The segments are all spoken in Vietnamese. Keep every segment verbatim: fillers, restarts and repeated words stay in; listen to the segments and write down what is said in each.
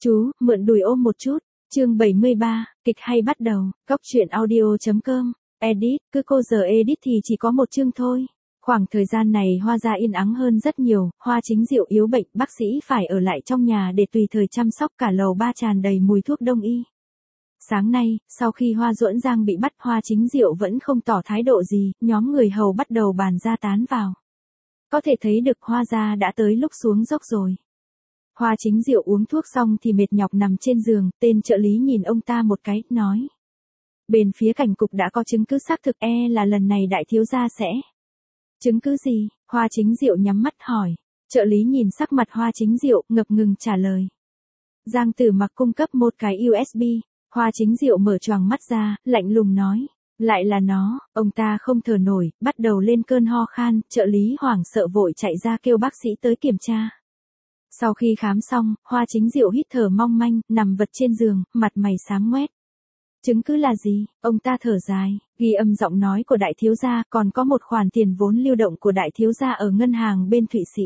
Chú, mượn đùi ôm một chút. Chương bảy mươi ba, kịch hay bắt đầu. Cóc truyện audio.com. Edit, cứ cô giờ edit thì chỉ có một chương thôi. Khoảng thời gian này Hoa gia yên ắng hơn rất nhiều, Hoa Chính Diệu yếu bệnh, bác sĩ phải ở lại trong nhà để tùy thời chăm sóc, cả lầu ba tràn đầy mùi thuốc đông y. Sáng nay, sau khi Hoa Duẫn Giang bị bắt, Hoa Chính Diệu vẫn không tỏ thái độ gì, nhóm người hầu bắt đầu bàn ra tán vào. Có thể thấy được Hoa gia đã tới lúc xuống dốc rồi. Hoa Chính Diệu uống thuốc xong thì mệt nhọc nằm trên giường, tên trợ lý nhìn ông ta một cái, nói. Bên phía cảnh cục đã có chứng cứ xác thực, e là lần này đại thiếu gia sẽ. Chứng cứ gì? Hoa Chính Diệu nhắm mắt hỏi. Trợ lý nhìn sắc mặt Hoa Chính Diệu, ngập ngừng trả lời. Giang Tử Mặc cung cấp một cái u ét bê. Hoa Chính Diệu mở choàng mắt ra, lạnh lùng nói. Lại là nó, ông ta không thở nổi, bắt đầu lên cơn ho khan, trợ lý hoảng sợ vội chạy ra kêu bác sĩ tới kiểm tra. Sau khi khám xong, Hoa Chính Diệu hít thở mong manh, nằm vật trên giường, mặt mày xám ngoét. Chứng cứ là gì? Ông ta thở dài, ghi âm giọng nói của đại thiếu gia, còn có một khoản tiền vốn lưu động của đại thiếu gia ở ngân hàng bên Thụy Sĩ.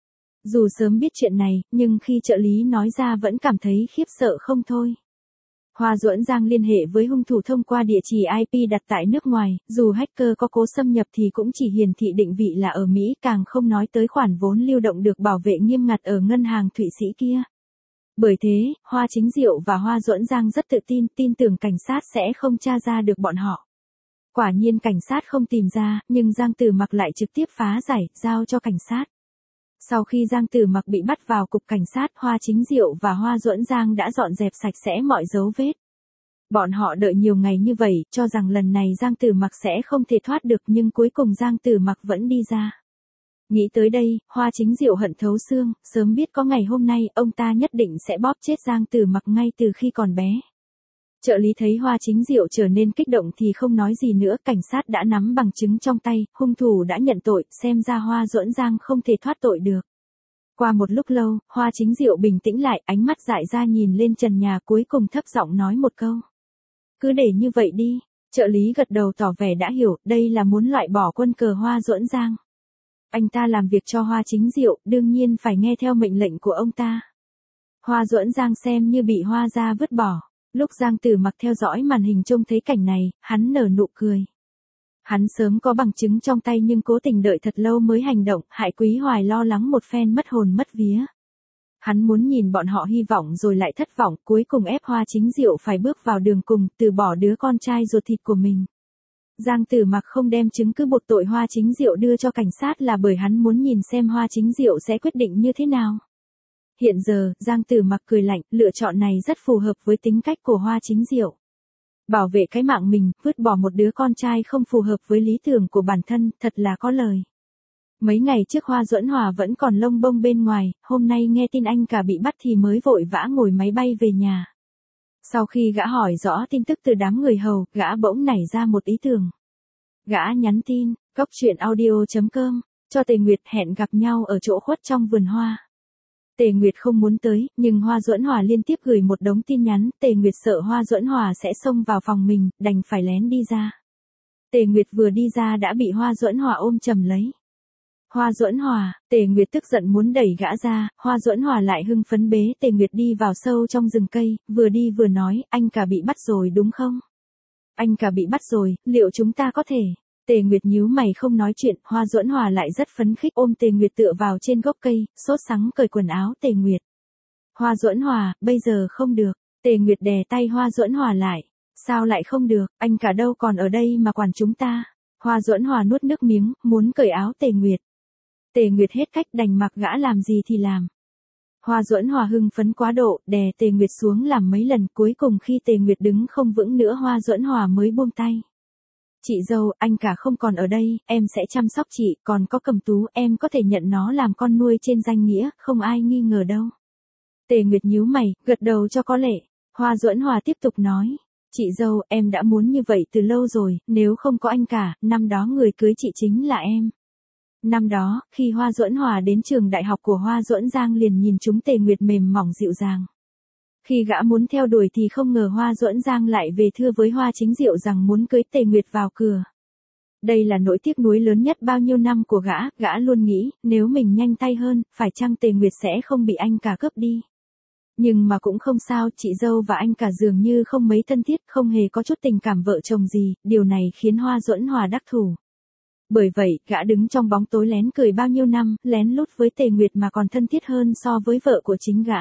Dù sớm biết chuyện này, nhưng khi trợ lý nói ra vẫn cảm thấy khiếp sợ không thôi. Hoa Duẫn Giang liên hệ với hung thủ thông qua địa chỉ i pê đặt tại nước ngoài, dù hacker có cố xâm nhập thì cũng chỉ hiển thị định vị là ở Mỹ, càng không nói tới khoản vốn lưu động được bảo vệ nghiêm ngặt ở ngân hàng Thụy Sĩ kia. Bởi thế, Hoa Chính Diệu và Hoa Duẫn Giang rất tự tin, tin tưởng cảnh sát sẽ không tra ra được bọn họ. Quả nhiên cảnh sát không tìm ra, nhưng Giang Tử Mặc lại trực tiếp phá giải, giao cho cảnh sát. Sau khi Giang Tử Mặc bị bắt vào cục cảnh sát, Hoa Chính Diệu và Hoa Duẫn Giang đã dọn dẹp sạch sẽ mọi dấu vết. Bọn họ đợi nhiều ngày như vậy, cho rằng lần này Giang Tử Mặc sẽ không thể thoát được, nhưng cuối cùng Giang Tử Mặc vẫn đi ra. Nghĩ tới đây, Hoa Chính Diệu hận thấu xương, sớm biết có ngày hôm nay, ông ta nhất định sẽ bóp chết Giang Tử Mặc ngay từ khi còn bé. Trợ lý thấy Hoa Chính Diệu trở nên kích động thì không nói gì nữa, cảnh sát đã nắm bằng chứng trong tay, hung thủ đã nhận tội, xem ra Hoa Duẫn Giang không thể thoát tội được. Qua một lúc lâu, Hoa Chính Diệu bình tĩnh lại, ánh mắt dại ra nhìn lên trần nhà, cuối cùng thấp giọng nói một câu. Cứ để như vậy đi. Trợ lý gật đầu tỏ vẻ đã hiểu, đây là muốn loại bỏ quân cờ Hoa Duẫn Giang. Anh ta làm việc cho Hoa Chính Diệu, đương nhiên phải nghe theo mệnh lệnh của ông ta. Hoa Duẫn Giang xem như bị Hoa gia vứt bỏ. Lúc Giang Tử Mặc theo dõi màn hình trông thấy cảnh này, hắn nở nụ cười. Hắn sớm có bằng chứng trong tay nhưng cố tình đợi thật lâu mới hành động, hại Quý Hoài lo lắng một phen mất hồn mất vía. Hắn muốn nhìn bọn họ hy vọng rồi lại thất vọng, cuối cùng ép Hoa Chính Diệu phải bước vào đường cùng, từ bỏ đứa con trai ruột thịt của mình. Giang Tử Mặc không đem chứng cứ buộc tội Hoa Chính Diệu đưa cho cảnh sát là bởi hắn muốn nhìn xem Hoa Chính Diệu sẽ quyết định như thế nào. Hiện giờ, Giang Tử Mặc cười lạnh, lựa chọn này rất phù hợp với tính cách của Hoa Chính Diệu. Bảo vệ cái mạng mình, vứt bỏ một đứa con trai không phù hợp với lý tưởng của bản thân, thật là có lời. Mấy ngày trước Hoa Duẫn Hòa vẫn còn lông bông bên ngoài, hôm nay nghe tin anh cả bị bắt thì mới vội vã ngồi máy bay về nhà. Sau khi gã hỏi rõ tin tức từ đám người hầu, gã bỗng nảy ra một ý tưởng. Gã nhắn tin, cóc truyện audio.com, cho Tề Nguyệt hẹn gặp nhau ở chỗ khuất trong vườn hoa. Tề Nguyệt không muốn tới, nhưng Hoa Duẫn Hòa liên tiếp gửi một đống tin nhắn, Tề Nguyệt sợ Hoa Duẫn Hòa sẽ xông vào phòng mình, đành phải lén đi ra. Tề Nguyệt vừa đi ra đã bị Hoa Duẫn Hòa ôm chầm lấy. Hoa Duẫn Hòa, Tề Nguyệt tức giận muốn đẩy gã ra, Hoa Duẫn Hòa lại hưng phấn bế Tề Nguyệt đi vào sâu trong rừng cây, vừa đi vừa nói, anh cả bị bắt rồi đúng không? Anh cả bị bắt rồi, liệu chúng ta có thể? Tề Nguyệt nhíu mày không nói chuyện, Hoa Duẫn Hòa lại rất phấn khích ôm Tề Nguyệt tựa vào trên gốc cây, sốt sắng cởi quần áo Tề Nguyệt. Hoa Duẫn Hòa, bây giờ không được. Tề Nguyệt đè tay Hoa Duẫn Hòa lại. Sao lại không được, anh cả đâu còn ở đây mà quản chúng ta. Hoa Duẫn Hòa nuốt nước miếng, muốn cởi áo Tề Nguyệt. Tề Nguyệt hết cách đành mặc gã làm gì thì làm. Hoa Duẫn Hòa hưng phấn quá độ, đè Tề Nguyệt xuống làm mấy lần, cuối cùng khi Tề Nguyệt đứng không vững nữa Hoa Duẫn Hòa mới buông tay. Chị dâu, anh cả không còn ở đây, em sẽ chăm sóc chị, còn có Cầm Tú, em có thể nhận nó làm con nuôi trên danh nghĩa, không ai nghi ngờ đâu. Tề Nguyệt nhíu mày, gật đầu cho có lệ. Hoa Duẫn Hòa tiếp tục nói, chị dâu, em đã muốn như vậy từ lâu rồi, nếu không có anh cả, năm đó người cưới chị chính là em. Năm đó, khi Hoa Duẫn Hòa đến trường đại học của Hoa Duẫn Giang liền nhìn chúng Tề Nguyệt mềm mỏng dịu dàng. Khi gã muốn theo đuổi thì không ngờ Hoa Duẫn Giang lại về thưa với Hoa Chính Diệu rằng muốn cưới Tề Nguyệt vào cửa. Đây là nỗi tiếc nuối lớn nhất bao nhiêu năm của gã, gã luôn nghĩ, nếu mình nhanh tay hơn, phải chăng Tề Nguyệt sẽ không bị anh cả cướp đi. Nhưng mà cũng không sao, chị dâu và anh cả dường như không mấy thân thiết, không hề có chút tình cảm vợ chồng gì, điều này khiến Hoa Duẫn Hòa đắc thủ. Bởi vậy, gã đứng trong bóng tối lén cười bao nhiêu năm, lén lút với Tề Nguyệt mà còn thân thiết hơn so với vợ của chính gã.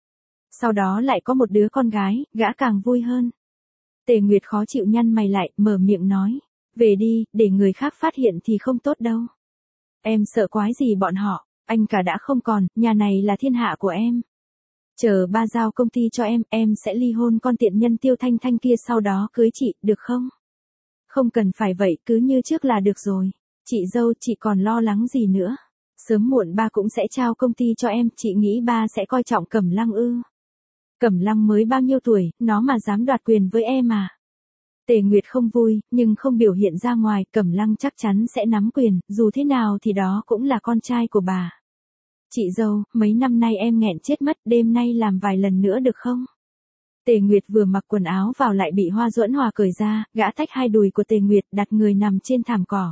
Sau đó lại có một đứa con gái, gã càng vui hơn. Tề Nguyệt khó chịu nhăn mày lại, mở miệng nói. Về đi, để người khác phát hiện thì không tốt đâu. Em sợ quái gì bọn họ, anh cả đã không còn, nhà này là thiên hạ của em. Chờ ba giao công ty cho em, em sẽ ly hôn con tiện nhân Tiêu Thanh Thanh kia sau đó cưới chị, được không? Không cần phải vậy, cứ như trước là được rồi. Chị dâu, chị còn lo lắng gì nữa? Sớm muộn ba cũng sẽ trao công ty cho em, chị nghĩ ba sẽ coi trọng Cẩm Lăng ư? Cẩm Lăng mới bao nhiêu tuổi, nó mà dám đoạt quyền với em à? Tề Nguyệt không vui, nhưng không biểu hiện ra ngoài, Cẩm Lăng chắc chắn sẽ nắm quyền, dù thế nào thì đó cũng là con trai của bà. Chị dâu, mấy năm nay em nghẹn chết mất, đêm nay làm vài lần nữa được không? Tề Nguyệt vừa mặc quần áo vào lại bị Hoa Duẫn Hòa cởi ra, gã tách hai đùi của Tề Nguyệt đặt người nằm trên thảm cỏ.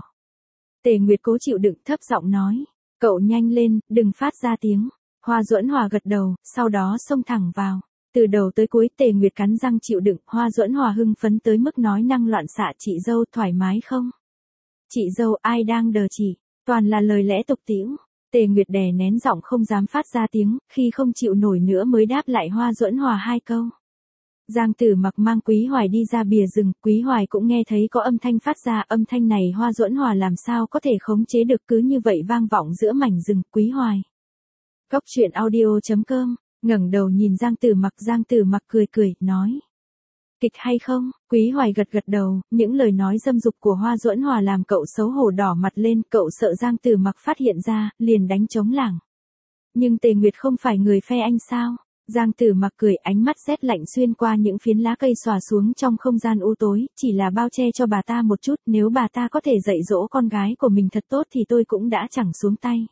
Tề Nguyệt cố chịu đựng thấp giọng nói, cậu nhanh lên, đừng phát ra tiếng. Hoa Duẫn Hòa gật đầu, sau đó xông thẳng vào. Từ đầu tới cuối Tề Nguyệt cắn răng chịu đựng, Hoa Duẫn Hòa hưng phấn tới mức nói năng loạn xạ, chị dâu thoải mái không? Chị dâu, ai đang đờ chị? Toàn là lời lẽ tục tĩu. Tề Nguyệt đè nén giọng không dám phát ra tiếng, khi không chịu nổi nữa mới đáp lại Hoa Duẫn Hòa hai câu. Giang Tử Mặc mang Quý Hoài đi ra bìa rừng, Quý Hoài cũng nghe thấy có âm thanh phát ra, âm thanh này Hoa Duẫn Hòa làm sao có thể khống chế được, cứ như vậy vang vọng giữa mảnh rừng. Quý Hoài. Cốc truyện audio chấm com, ngẩng đầu nhìn Giang Tử Mặc, Giang Tử Mặc cười cười, nói. Kịch hay không? Quý Hoài gật gật đầu, những lời nói dâm dục của Hoa Duẫn Hòa làm cậu xấu hổ đỏ mặt lên, cậu sợ Giang Tử Mặc phát hiện ra, liền đánh trống lảng. Nhưng Tề Nguyệt không phải người phe anh sao? Giang Tử Mặc cười, ánh mắt rét lạnh xuyên qua những phiến lá cây xòa xuống trong không gian u tối, chỉ là bao che cho bà ta một chút, nếu bà ta có thể dạy dỗ con gái của mình thật tốt thì tôi cũng đã chẳng xuống tay.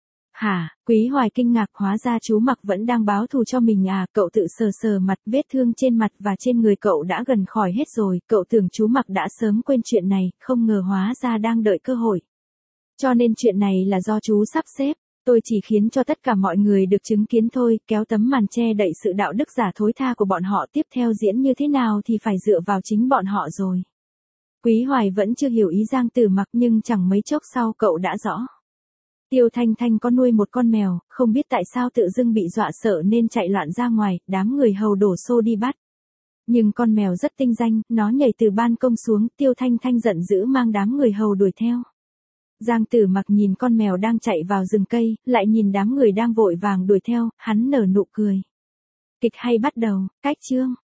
Hả? Quý Hoài kinh ngạc, hóa ra chú Mặc vẫn đang báo thù cho mình à? Cậu tự sờ sờ mặt, vết thương trên mặt và trên người cậu đã gần khỏi hết rồi, cậu tưởng chú Mặc đã sớm quên chuyện này, không ngờ hóa ra đang đợi cơ hội. Cho nên chuyện này là do chú sắp xếp, tôi chỉ khiến cho tất cả mọi người được chứng kiến thôi, kéo tấm màn che đậy sự đạo đức giả thối tha của bọn họ, tiếp theo diễn như thế nào thì phải dựa vào chính bọn họ rồi. Quý Hoài vẫn chưa hiểu ý Giang Tử Mặc nhưng chẳng mấy chốc sau cậu đã rõ. Tiêu Thanh Thanh có nuôi một con mèo, không biết tại sao tự dưng bị dọa sợ nên chạy loạn ra ngoài, đám người hầu đổ xô đi bắt. Nhưng con mèo rất tinh danh, nó nhảy từ ban công xuống, Tiêu Thanh Thanh giận dữ mang đám người hầu đuổi theo. Giang Tử Mặc nhìn con mèo đang chạy vào rừng cây, lại nhìn đám người đang vội vàng đuổi theo, hắn nở nụ cười. Kịch hay bắt đầu, cách chương.